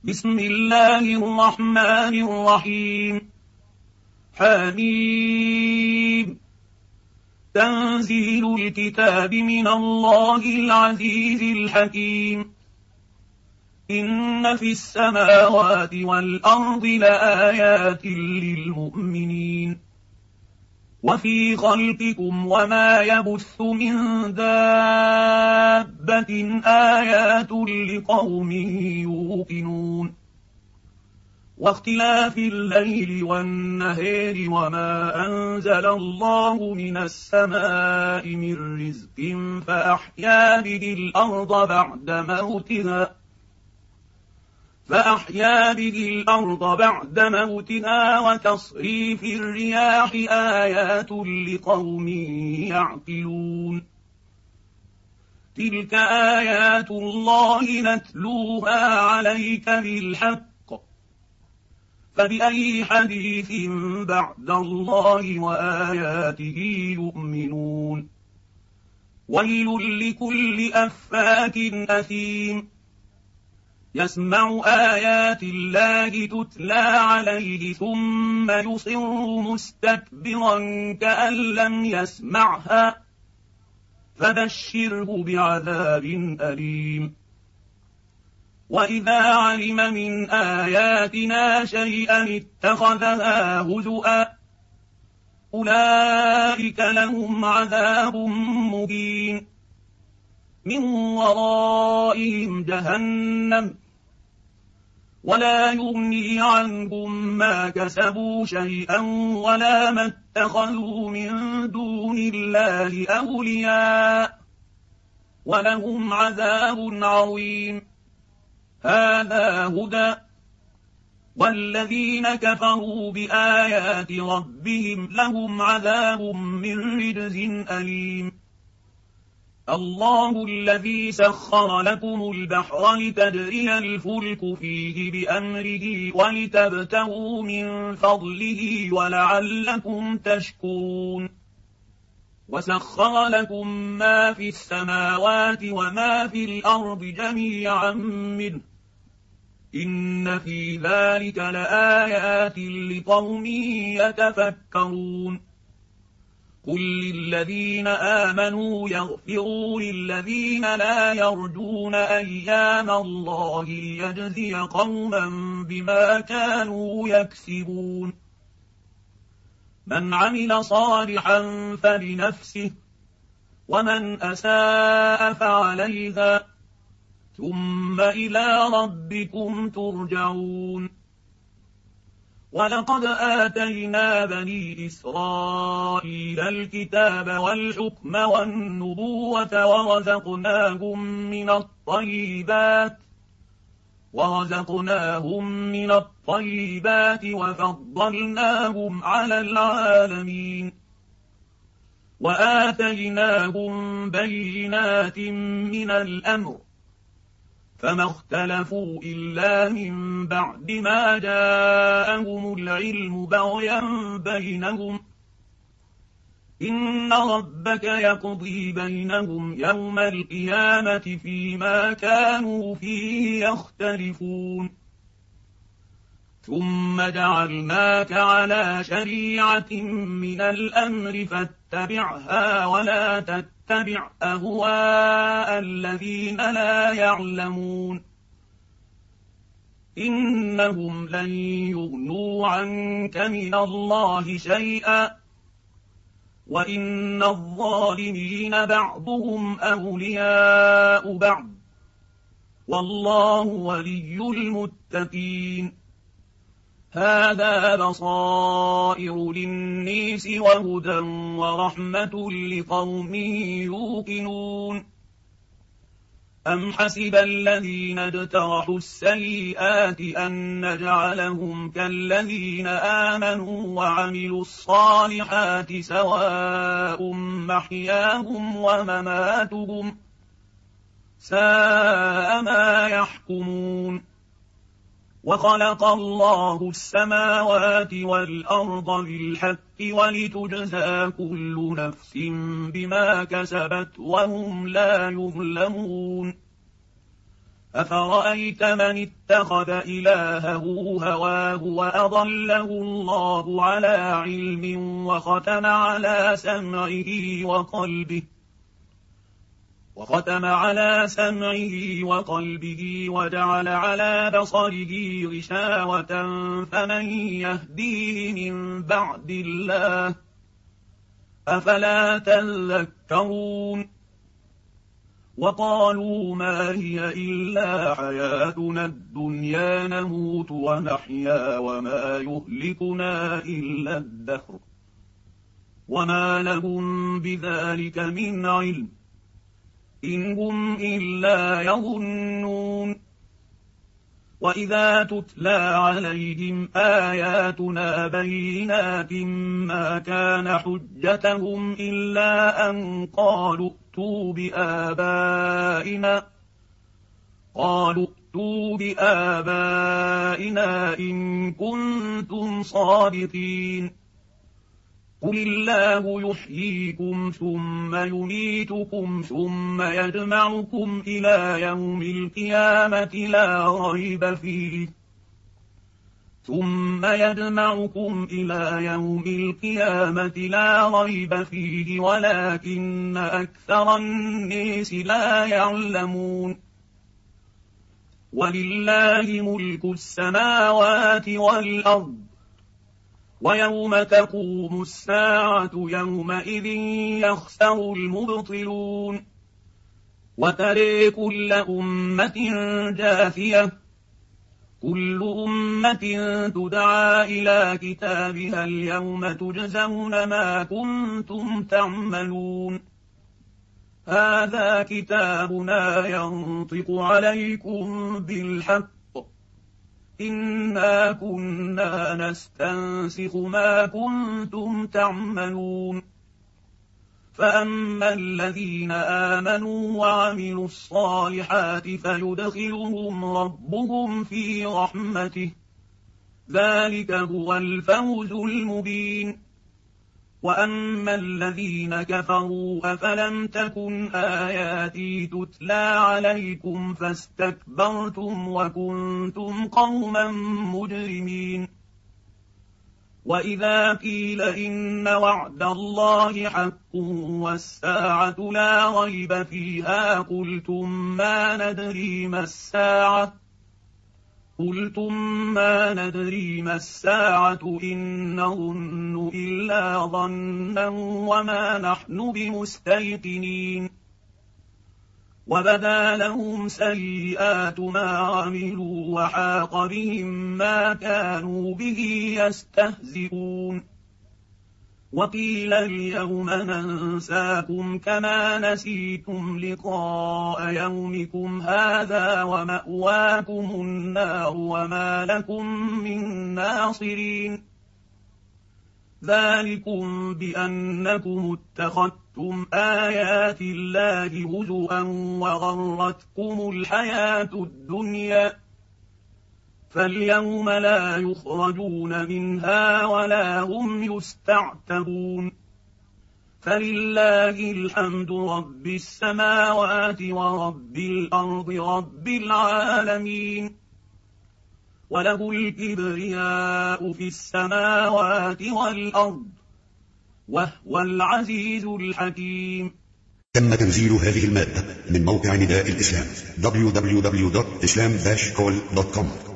بسم الله الرحمن الرحيم. حميم. تنزيل الكتاب من الله العزيز الحكيم. إن في السماوات والأرض لآيات للمؤمنين وفي خلقكم وما يبث من دابة آيات لقوم يوقنون واختلاف الليل والنهار وما أنزل الله من السماء من رزق فأحيا به الأرض بعد موتها وتصريف الرياح آيات لقوم يعقلون. تلك آيات الله نتلوها عليك بالحق فبأي حديث بعد الله وآياته يؤمنون. ويل لكل أفاك أثيم يسمع آيات الله تتلى عليه ثم يصر مستكبرا كأن لم يسمعها فبشره بعذاب أليم. وإذا علم من آياتنا شيئا اتخذها هزؤا أولئك لهم عذاب مهين من ورائهم جهنم ولا يغني عنهم ما كسبوا شيئا ولا ما اتخذوا من دون الله أولياء ولهم عذاب عظيم. هذا هدى والذين كفروا بآيات ربهم لهم عذاب من رجز أليم. الله الذي سخر لكم البحر لتجري الفلك فيه بأمره ولتبتغوا من فضله ولعلكم تشكرون. وسخر لكم ما في السماوات وما في الأرض جميعا منه إن في ذلك لآيات لقوم يتفكرون. قل للذين آمنوا يغفروا للذين لا يرجون أيام الله ليجزي قوما بما كانوا يكسبون. من عمل صالحا فلنفسه ومن أساء فعليها ثم إلى ربكم ترجعون. ولقد آتينا بني إسرائيل الكتاب والحكم والنبوة ورزقناهم من الطيبات وفضلناهم على العالمين وآتيناهم بينات من الأمر فما اختلفوا إلا من بعد ما جاءهم العلم بغيا بينهم إن ربك يقضي بينهم يوم القيامة فيما كانوا فيه يختلفون. ثم جعلناك على شريعة من الأمر فاتبعها ولا تتبع أهواء الذين لا يعلمون إنهم لن يغنوا عنك من الله شيئا وإن الظالمين بعضهم أولياء بعض والله ولي المتقين. هذا بصائر للناس وهدى ورحمة لقوم يوقنون. أم حسب الذين اجترحوا السيئات أن نجعلهم كالذين آمنوا وعملوا الصالحات سواء محياهم ومماتهم ساء ما يحكمون. وخلق الله السماوات والأرض بالحق ولتجزى كل نفس بما كسبت وهم لا يظلمون. أفرأيت من اتخذ إلهه هواه وأضله الله على علم وختم على سمعه وقلبه وجعل على بصره غشاوة فمن يهديه من بعد الله أفلا تذكرون وقالوا ما هي إلا حياتنا الدنيا نموت ونحيا وما يهلكنا إلا الدهر وما لهم بذلك من علم إن هم إلا يظنون وإذا تتلى عليهم آياتنا بينات ما كان حجتهم إلا أن قالوا ائتوا بآبائنا إن كنتم صادقين قل الله يحييكم ثم يميتكم ثم يجمعكم إلى يوم القيامة لا ريب فيه ولكن أكثر الناس لا يعلمون ولله ملك السماوات والأرض ويوم تقوم الساعة يومئذ يخسر المبطلون وترى كل أمة جاثية كل أمة تدعى إلى كتابها اليوم تجزون ما كنتم تعملون هذا كتابنا ينطق عليكم بالحق إنا كنا نستنسخ ما كنتم تعملون فأما الذين آمنوا وعملوا الصالحات فيدخلهم ربهم في رحمته ذلك هو الفوز المبين وأما الذين كفروا أفلم تكن آياتي تتلى عليكم فاستكبرتم وكنتم قوما مجرمين وإذا قيل إن وعد الله حق والساعة لا ريب فيها قلتم ما ندري ما الساعة إن نظن إلا ظنا وما نحن بمستيقنين وبدا لهم سيئات ما عملوا وحاق بهم ما كانوا به يستهزئون وقيل اليوم ننساكم كما نسيتم لقاء يومكم هذا ومأواكم النار وما لكم من ناصرين ذلكم بأنكم اتخذتم آيات الله هزوا وغرتكم الحياة الدنيا فاليوم لا يخرجون منها ولا هم يستعتبون فلله الحمد رب السماوات ورب الأرض رب العالمين وله الكبرياء في السماوات والأرض وهو العزيز الحكيم. تم تنزيل هذه المادة من موقع نداء الإسلام www.islam-call.com